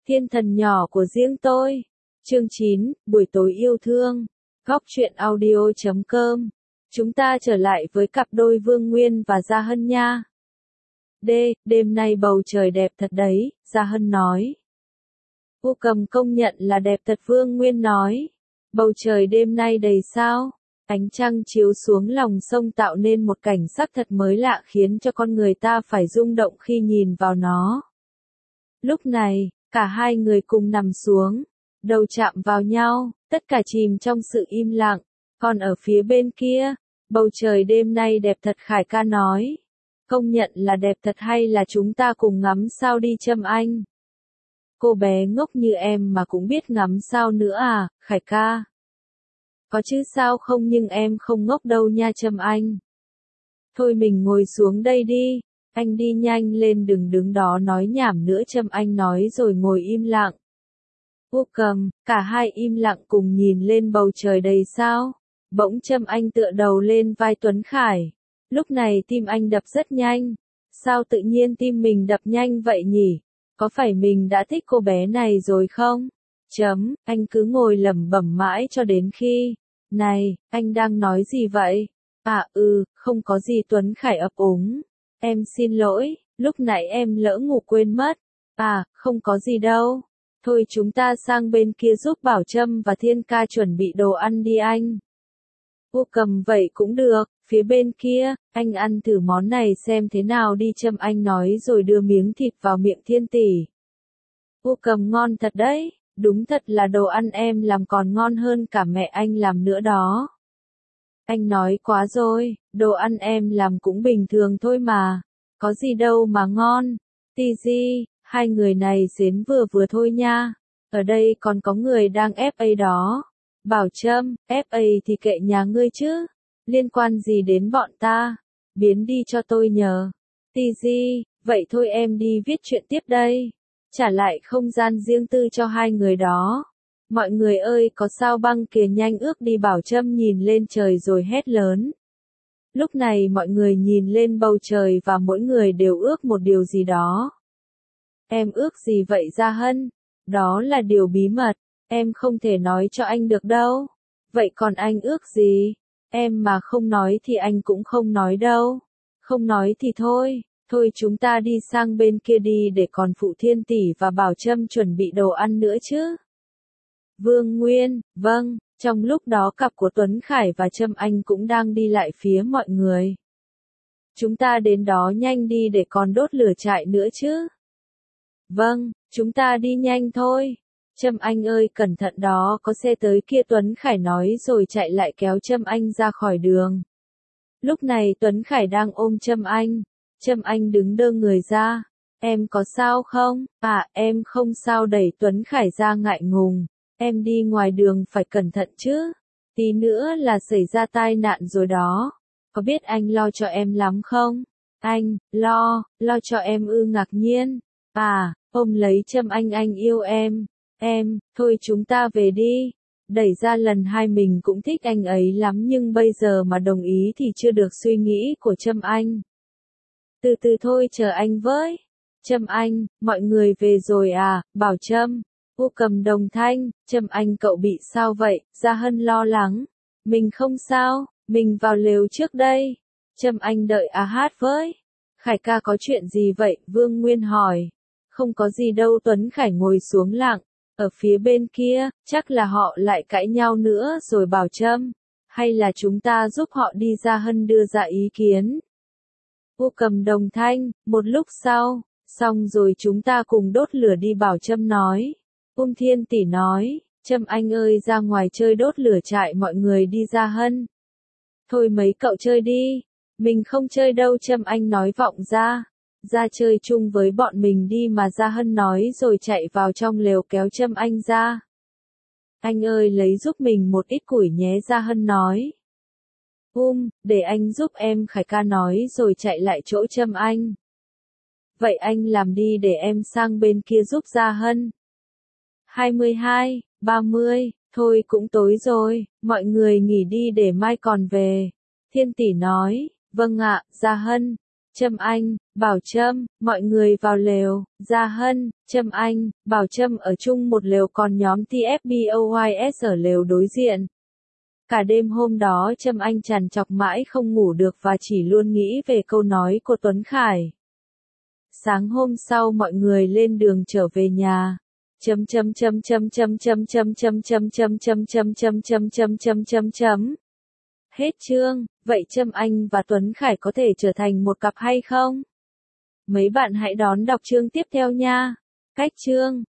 Thiên thần nhỏ của riêng tôi. Chương 9, buổi tối yêu thương. Góc truyện audio.com. Chúng ta trở lại với cặp đôi Vương Nguyên và Gia Hân nha. Đêm nay bầu trời đẹp thật đấy, Gia Hân nói. Vô Cầm công nhận là đẹp thật, Vương Nguyên nói. Bầu trời đêm nay đầy sao, ánh trăng chiếu xuống lòng sông tạo nên một cảnh sắc thật mới lạ khiến cho con người ta phải rung động khi nhìn vào nó. Lúc này, cả hai người cùng nằm xuống, đầu chạm vào nhau, tất cả chìm trong sự im lặng. Còn ở phía bên kia, bầu trời đêm nay đẹp thật, Khải ca nói. Công nhận là đẹp thật, hay là chúng ta cùng ngắm sao đi Trâm Anh? Cô bé ngốc như em mà cũng biết ngắm sao nữa à, Khải ca? Có chứ sao không, nhưng em không ngốc đâu nha Trâm Anh. Thôi mình ngồi xuống đây đi, anh đi nhanh lên, đừng đứng đó nói nhảm nữa, Trâm Anh nói rồi ngồi im lặng. Vô Cầm, cả hai im lặng cùng nhìn lên bầu trời đầy sao. Bỗng Trâm Anh tựa đầu lên vai Tuấn Khải. Lúc này tim anh đập rất nhanh. Sao tự nhiên tim mình đập nhanh vậy nhỉ? Có phải mình đã thích cô bé này rồi không? Anh cứ ngồi lẩm bẩm mãi cho đến khi. Này, anh đang nói gì vậy? Không có gì, Tuấn Khải ấp úng. Em xin lỗi, lúc nãy em lỡ ngủ quên mất. Không có gì đâu. Thôi chúng ta sang bên kia giúp Bảo Trâm và Thiên ca chuẩn bị đồ ăn đi anh. Vô Cầm, vậy cũng được, phía bên kia, anh ăn thử món này xem thế nào đi, Trâm Anh nói rồi đưa miếng thịt vào miệng Thiên tỷ. Vô Cầm, ngon thật đấy, đúng thật là đồ ăn em làm còn ngon hơn cả mẹ anh làm nữa đó. Anh nói quá rồi, đồ ăn em làm cũng bình thường thôi mà, có gì đâu mà ngon. Tì, hai người này xến vừa vừa thôi nha, ở đây còn có người đang FA đó. Bảo Trâm, FA thì kệ nhà ngươi chứ, liên quan gì đến bọn ta, biến đi cho tôi nhờ. Tì, vậy thôi em đi viết chuyện tiếp đây, trả lại không gian riêng tư cho hai người đó. Mọi người ơi, có sao băng kìa, nhanh ước đi, Bảo Trâm nhìn lên trời rồi hét lớn. Lúc này mọi người nhìn lên bầu trời và mỗi người đều ước một điều gì đó. Em ước gì vậy Gia Hân? Đó là điều bí mật, em không thể nói cho anh được đâu. Vậy còn anh ước gì? Em mà không nói thì anh cũng không nói đâu. Không nói thì thôi chúng ta đi sang bên kia đi để còn phụ Thiên tỷ và Bảo Trâm chuẩn bị đồ ăn nữa chứ. Vương Nguyên, vâng. Trong lúc đó cặp của Tuấn Khải và Trâm Anh cũng đang đi lại phía mọi người. Chúng ta đến đó nhanh đi để còn đốt lửa trại nữa chứ. Vâng, chúng ta đi nhanh thôi. Trâm Anh ơi, cẩn thận đó, có xe tới kia, Tuấn Khải nói rồi chạy lại kéo Trâm Anh ra khỏi đường. Lúc này Tuấn Khải đang ôm Trâm Anh. Trâm Anh đứng đơ người ra. Em có sao không? Em không sao, đẩy Tuấn Khải ra ngại ngùng. Em đi ngoài đường phải cẩn thận chứ. Tí nữa là xảy ra tai nạn rồi đó. Có biết anh lo cho em lắm không? Anh, lo cho em ư? Ngạc nhiên. Ôm lấy Trâm Anh yêu em. Thôi chúng ta về đi. Đẩy ra lần hai mình cũng thích anh ấy lắm, nhưng bây giờ mà đồng ý thì chưa được suy nghĩ của Trâm Anh. Từ từ thôi, chờ anh với. Trâm Anh, mọi người về rồi à? Bảo Trâm. Vô Cầm đồng thanh. Trâm Anh, cậu bị sao vậy? Gia Hân lo lắng. Mình không sao, mình vào lều trước đây. Trâm Anh, đợi hát với. Khải ca, có chuyện gì vậy? Vương Nguyên hỏi. Không có gì đâu, Tuấn Khải ngồi xuống lặng. Ở phía bên kia, chắc là họ lại cãi nhau nữa rồi. Bảo Trâm, hay là chúng ta giúp họ đi? Gia Hân đưa ra ý kiến. Vô Cầm đồng thanh. Một lúc sau, xong rồi chúng ta cùng đốt lửa đi, Bảo Trâm nói. Thiên tỷ nói. Trâm Anh ơi, ra ngoài chơi đốt lửa trại mọi người đi. Gia Hân. Thôi mấy cậu chơi đi. Mình không chơi đâu, Trâm Anh nói vọng ra. Ra chơi chung với bọn mình đi mà, Gia Hân nói rồi chạy vào trong lều kéo Trâm Anh ra. Anh ơi, lấy giúp mình một ít củi nhé, Gia Hân nói. Để anh giúp em, Khải ca nói rồi chạy lại chỗ Trâm Anh. Vậy anh làm đi để em sang bên kia giúp. Gia Hân. 22, 30, thôi cũng tối rồi, mọi người nghỉ đi để mai còn về. Thiên tỷ nói. Vâng ạ, Gia Hân. Trâm Anh, Bảo Trâm, mọi người vào lều, Gia Hân, Trâm Anh, Bảo Trâm ở chung một lều còn nhóm TFBOYS ở lều đối diện. Cả đêm hôm đó Trâm Anh trằn trọc mãi không ngủ được và chỉ luôn nghĩ về câu nói của Tuấn Khải. Sáng hôm sau mọi người lên đường trở về nhà. Hết chương, vậy Trâm Anh và Tuấn Khải có thể trở thành một cặp hay không? Mấy bạn hãy đón đọc chương tiếp theo nha. Cách chương